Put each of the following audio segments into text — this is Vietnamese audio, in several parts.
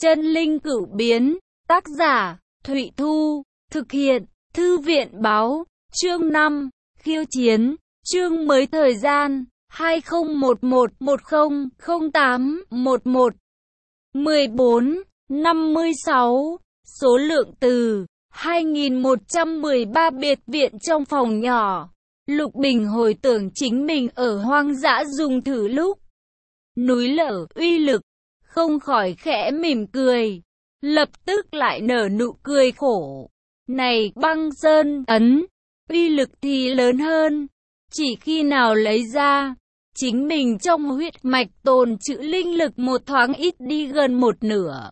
Chân linh cửu biến, tác giả, Thụy Thu, thực hiện, Thư viện báo, chương 5, khiêu chiến, chương mới thời gian, 2011-10-08-11, 14, 56, số lượng từ, 2113 biệt viện trong phòng nhỏ. Lục Bình hồi tưởng chính mình ở hoang dã dùng thử lúc núi lở uy lực, không khỏi khẽ mỉm cười, lập tức lại nở nụ cười khổ. Này băng sơn ấn, uy lực thì lớn hơn, chỉ khi nào lấy ra, chính mình trong huyết mạch tồn trữ linh lực một thoáng ít đi gần một nửa.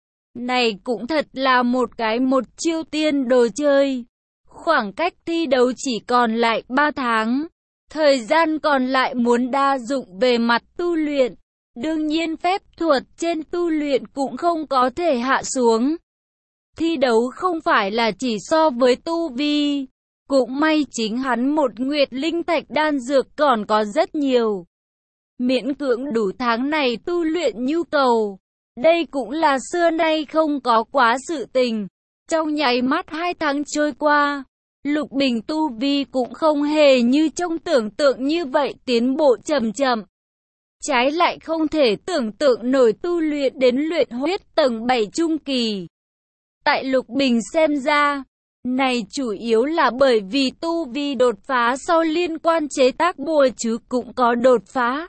Này cũng thật là một chiêu tiên đồ chơi. Khoảng cách thi đấu chỉ còn lại 3 tháng. Thời gian còn lại muốn đa dụng về mặt tu luyện. Đương nhiên phép thuật trên tu luyện cũng không có thể hạ xuống. Thi đấu không phải là chỉ so với tu vi. Cũng may chính hắn một nguyệt linh thạch đan dược còn có rất nhiều. Miễn cưỡng đủ tháng này tu luyện nhu cầu. Đây cũng là xưa nay không có quá sự tình. Trong nháy mắt 2 tháng trôi qua, Lục Bình tu vi cũng không hề như trong tưởng tượng như vậy tiến bộ chậm chậm. Trái lại không thể tưởng tượng nổi tu luyện đến luyện huyết tầng 7 trung kỳ. Tại Lục Bình xem ra, này chủ yếu là bởi vì tu vi đột phá sau liên quan chế tác bùa chú cũng có đột phá.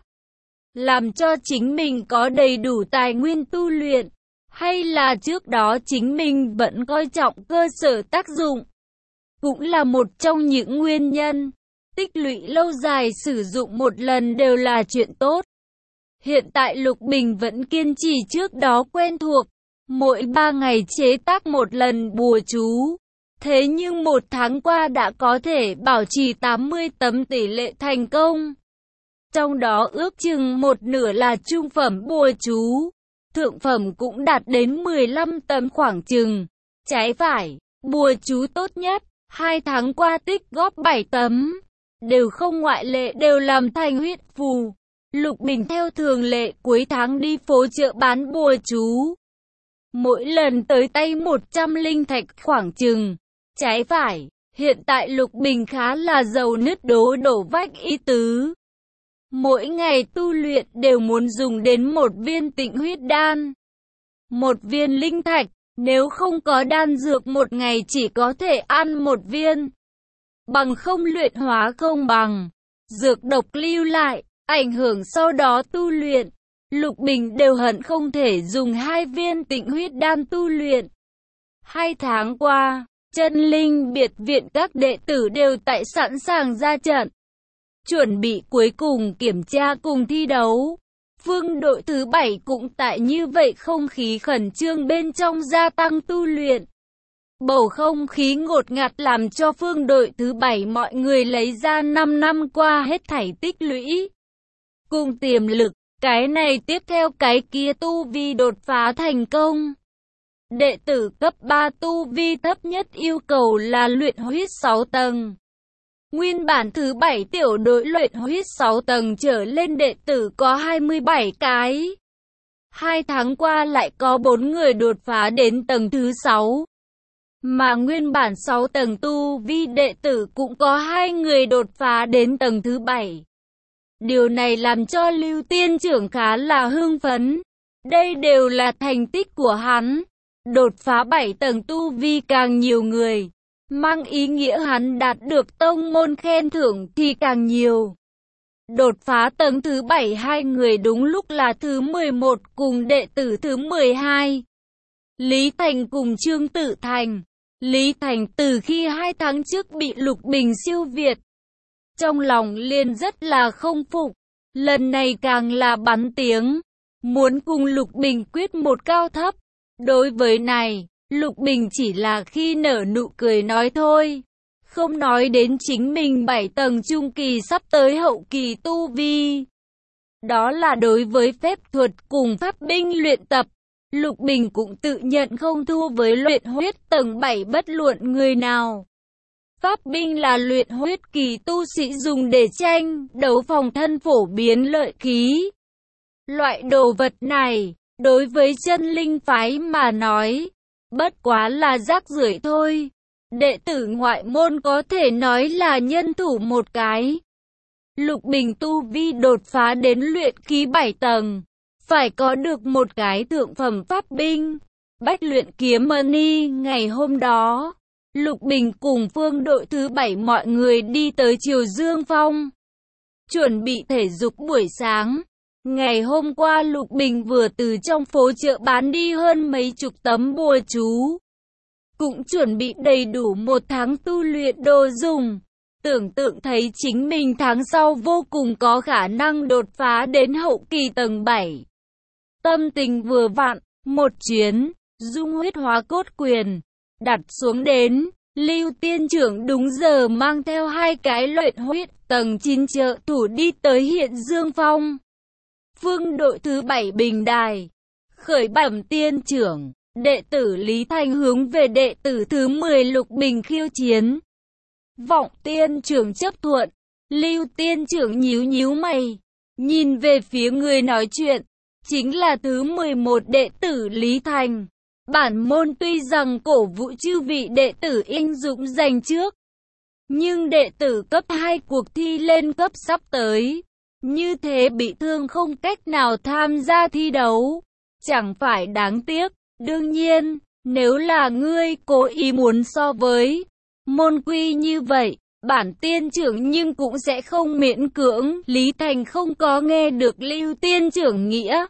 Làm cho chính mình có đầy đủ tài nguyên tu luyện, hay là trước đó chính mình vẫn coi trọng cơ sở tác dụng. Cũng là một trong những nguyên nhân, tích lũy lâu dài sử dụng một lần đều là chuyện tốt. Hiện tại Lục Bình vẫn kiên trì trước đó quen thuộc, mỗi 3 ngày chế tác một lần bùa chú. Thế nhưng 1 tháng qua đã có thể bảo trì 80 tấm tỷ lệ thành công. Trong đó ước chừng một nửa là trung phẩm bùa chú, thượng phẩm cũng đạt đến 15 tấm khoảng chừng. Trái phải, bùa chú tốt nhất, 2 tháng qua tích góp 7 tấm, đều không ngoại lệ đều làm thành huyết phù. Lục Bình theo thường lệ cuối tháng đi phố chợ bán bùa chú. Mỗi lần tới tay 100 linh thạch khoảng chừng. Trái phải, hiện tại Lục Bình khá là giàu nứt đổ vách ý tứ. Mỗi ngày tu luyện đều muốn dùng đến 1 viên tịnh huyết đan. 1 viên linh thạch, nếu không có đan dược một ngày chỉ có thể ăn 1 viên. Bằng không luyện hóa không bằng. Dược độc lưu lại, ảnh hưởng sau đó tu luyện. Lục Bình đều hận không thể dùng 2 viên tịnh huyết đan tu luyện. 2 tháng qua, chân linh biệt viện các đệ tử đều tại sẵn sàng ra trận. Chuẩn bị cuối cùng kiểm tra cùng thi đấu. Phương đội thứ 7 cũng tại như vậy không khí khẩn trương bên trong gia tăng tu luyện. Bầu không khí ngột ngạt làm cho phương đội thứ 7 mọi người lấy ra 5 năm qua hết thảy tích lũy. Cùng tiềm lực, cái này tiếp theo cái kia tu vi đột phá thành công. Đệ tử cấp 3 tu vi thấp nhất yêu cầu là luyện huyết 6 tầng. Nguyên bản thứ 7 tiểu đội luyện huyết 6 tầng trở lên đệ tử có 27 cái. 2 tháng qua lại có 4 người đột phá đến tầng thứ 6. Mà nguyên bản 6 tầng tu vi đệ tử cũng có 2 người đột phá đến tầng thứ 7. Điều này làm cho Lưu Tiên trưởng khá là hưng phấn. Đây đều là thành tích của hắn. Đột phá 7 tầng tu vi càng nhiều người, mang ý nghĩa hắn đạt được tông môn khen thưởng thì càng nhiều. Đột phá tầng thứ 7 2 người đúng lúc là thứ 11 cùng đệ tử thứ 12. Lý Thành cùng Trương Tử Thành. Lý Thành từ khi 2 tháng trước bị Lục Bình siêu việt, trong lòng liền rất là không phục. Lần này càng là bắn tiếng, muốn cùng Lục Bình quyết một cao thấp. Đối với này, Lục Bình chỉ là khi nở nụ cười nói thôi. Không nói đến chính mình 7 tầng trung kỳ sắp tới hậu kỳ tu vi. Đó là đối với phép thuật cùng pháp binh luyện tập. Lục Bình cũng tự nhận không thua với luyện huyết tầng 7 bất luận người nào. Pháp binh là luyện huyết kỳ tu sĩ dùng để tranh đấu phòng thân phổ biến lợi khí. Loại đồ vật này, đối với chân linh phái mà nói, bất quá là rác rưởi thôi. Đệ tử ngoại môn có thể nói là nhân thủ một cái. Lục Bình tu vi đột phá đến luyện khí 7 tầng, phải có được một cái thượng phẩm pháp binh, Bách Luyện Kiếm Mani. Ngày hôm đó, Lục Bình cùng phương đội thứ 7 mọi người đi tới Triều Dương Phong, chuẩn bị thể dục buổi sáng. Ngày hôm qua Lục Bình vừa từ trong phố chợ bán đi hơn mấy chục tấm bùa chú, cũng chuẩn bị đầy đủ một tháng tu luyện đồ dùng. Tưởng tượng thấy chính mình tháng sau vô cùng có khả năng đột phá đến hậu kỳ tầng 7. Tâm tình vừa vặn, một chuyến, dung huyết hóa cốt quyền, đặt xuống đến, Lưu Tiên Trưởng đúng giờ mang theo 2 cái luyện huyết tầng 9 trợ thủ đi tới Hiện Dương Phong. Phương đội thứ 7 bình đài, khởi bẩm Tiên Trưởng, đệ tử Lý Thành hướng về đệ tử thứ 10 Lục Bình khiêu chiến. Vọng Tiên Trưởng chấp thuận. Lưu Tiên Trưởng nhíu nhíu mày, nhìn về phía người nói chuyện, chính là thứ 11 đệ tử Lý Thành. Bản môn tuy rằng cổ vũ chư vị đệ tử anh dũng giành trước, nhưng đệ tử cấp 2 cuộc thi lên cấp sắp tới, như thế bị thương không cách nào tham gia thi đấu, chẳng phải đáng tiếc. Đương nhiên, nếu là ngươi cố ý muốn so với môn quy như vậy, bản Tiên Trưởng nhưng cũng sẽ không miễn cưỡng. Lý Thành không có nghe được Lưu Tiên Trưởng nghĩa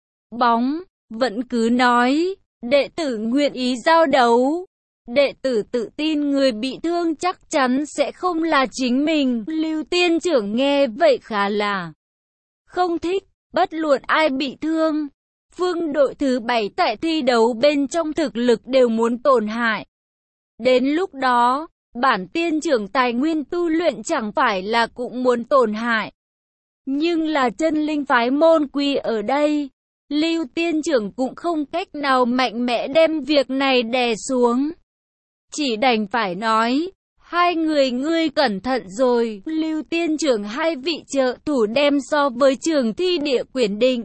bóng, vẫn cứ nói, đệ tử nguyện ý giao đấu. Đệ tử tự tin người bị thương chắc chắn sẽ không là chính mình. Lưu Tiên Trưởng nghe vậy khá là không thích, bất luận ai bị thương. Phương đội thứ 7 tại thi đấu bên trong thực lực đều muốn tổn hại. Đến lúc đó, bản Tiên Trưởng tài nguyên tu luyện chẳng phải là cũng muốn tổn hại. Nhưng là chân linh phái môn quy ở đây, Lưu Tiên Trưởng cũng không cách nào mạnh mẽ đem việc này đè xuống. Chỉ đành phải nói, 2 người ngươi cẩn thận rồi. Lưu Tiên Trưởng 2 vị trợ thủ đem so với trường thi địa quyển định.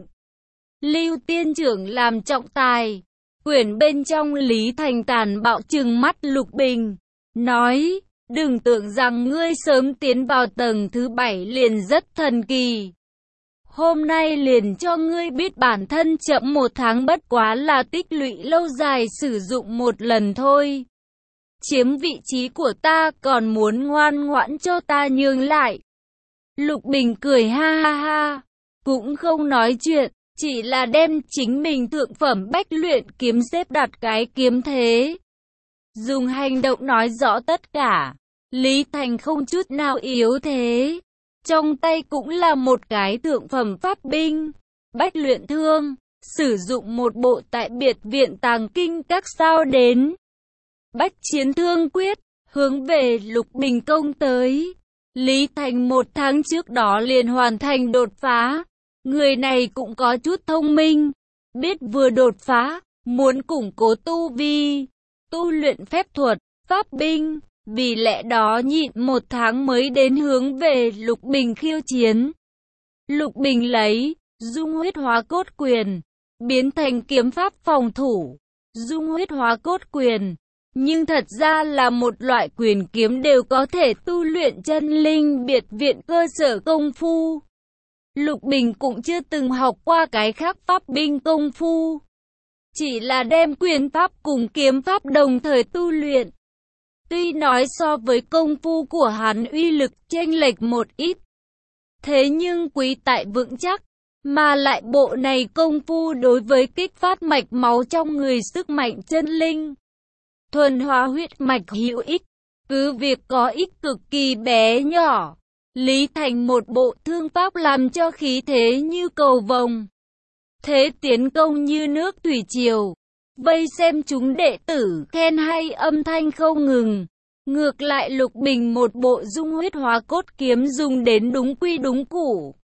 Lưu Tiên Trưởng làm trọng tài. Quyển bên trong Lý Thành tàn bạo trừng mắt Lục Bình, nói, đừng tưởng rằng ngươi sớm tiến vào tầng thứ 7 liền rất thần kỳ. Hôm nay liền cho ngươi biết bản thân chậm 1 tháng bất quá là tích lũy lâu dài sử dụng một lần thôi. Chiếm vị trí của ta còn muốn ngoan ngoãn cho ta nhường lại. Lục Bình cười ha ha ha, cũng không nói chuyện, chỉ là đem chính mình thượng phẩm Bách Luyện Kiếm xếp đặt cái kiếm thế. Dùng hành động nói rõ tất cả. Lý Thành không chút nào yếu thế. Trong tay cũng là một cái thượng phẩm pháp binh, Bách Luyện Thương, sử dụng một bộ tại biệt viện tàng kinh các sao đến. Bách Chiến Thương Quyết, hướng về Lục Bình công tới. Lý Thành 1 tháng trước đó liền hoàn thành đột phá. Người này cũng có chút thông minh, biết vừa đột phá, muốn củng cố tu vi, tu luyện phép thuật, pháp binh. Vì lẽ đó nhịn 1 tháng mới đến hướng về Lục Bình khiêu chiến. Lục Bình lấy dung huyết hóa cốt quyền, biến thành kiếm pháp phòng thủ. Dung huyết hóa cốt quyền, nhưng thật ra là một loại quyền kiếm đều có thể tu luyện chân linh biệt viện cơ sở công phu. Lục Bình cũng chưa từng học qua cái khác pháp binh công phu, chỉ là đem quyền pháp cùng kiếm pháp đồng thời tu luyện. Tuy nói so với công phu của hắn uy lực chênh lệch một ít, thế nhưng quý tại vững chắc, mà lại bộ này công phu đối với kích phát mạch máu trong người sức mạnh chân linh, thuần hóa huyết mạch hữu ích, cứ việc có ích cực kỳ bé nhỏ. Lý Thành một bộ thương pháp làm cho khí thế như cầu vồng, thế tiến công như nước thủy triều. Vây xem chúng đệ tử khen hay âm thanh không ngừng. Ngược lại Lục Bình một bộ dung huyết hóa cốt kiếm dùng đến đúng quy đúng củ,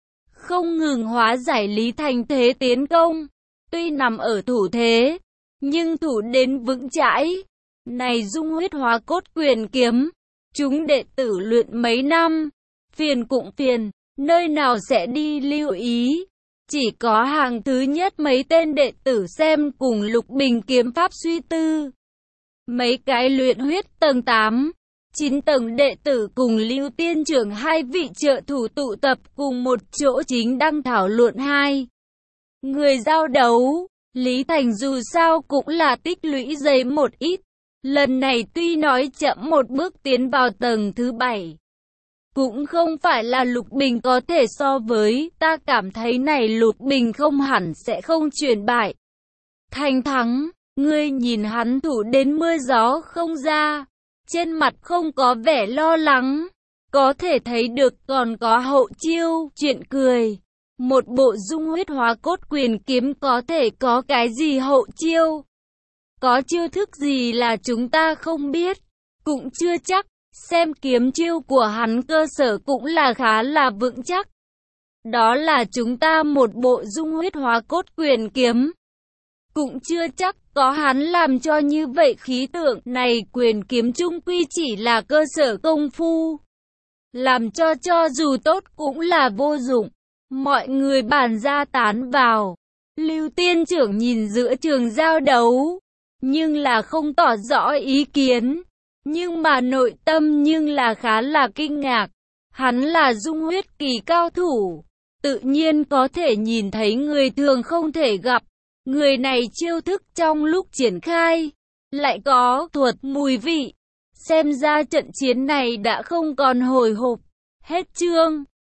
không ngừng hóa giải Lý Thành thế tiến công. Tuy nằm ở thủ thế, nhưng thủ đến vững chãi. Này dung huyết hóa cốt quyền kiếm, chúng đệ tử luyện mấy năm, phiền cũng phiền, nơi nào sẽ đi lưu ý. Chỉ có hàng thứ nhất mấy tên đệ tử xem cùng Lục Bình kiếm pháp suy tư. Mấy cái luyện huyết tầng 8, 9 tầng đệ tử cùng Lưu Tiên trưởng hai vị trợ thủ tụ tập cùng một chỗ chính đang thảo luận hai người giao đấu. Lý Thành dù sao cũng là tích lũy dày một ít. Lần này tuy nói chậm một bước tiến vào tầng thứ 7. Cũng không phải là Lục Bình có thể so với, ta cảm thấy này Lục Bình không hẳn sẽ không chuyển bại thành thắng. Ngươi nhìn hắn thủ đến mưa gió không ra, trên mặt không có vẻ lo lắng, có thể thấy được còn có hậu chiêu, chuyện cười. Một bộ dung huyết hóa cốt quyền kiếm có thể có cái gì hậu chiêu? Có chiêu thức gì là chúng ta không biết? Cũng chưa chắc, xem kiếm chiêu của hắn cơ sở cũng là khá là vững chắc. Đó là chúng ta một bộ dung huyết hóa cốt quyền kiếm. Cũng chưa chắc có hắn làm cho như vậy khí tượng này quyền kiếm chung quy chỉ là cơ sở công phu. Làm cho dù tốt cũng là vô dụng. Mọi người bàn ra tán vào. Lưu Tiên trưởng nhìn giữa trường giao đấu, nhưng là không tỏ rõ ý kiến. Nhưng mà nội tâm nhưng là khá là kinh ngạc. Hắn là dung huyết kỳ cao thủ, tự nhiên có thể nhìn thấy người thường không thể gặp. Người này chiêu thức trong lúc triển khai, lại có thuật mùi vị. Xem ra trận chiến này đã không còn hồi hộp. Hết chương.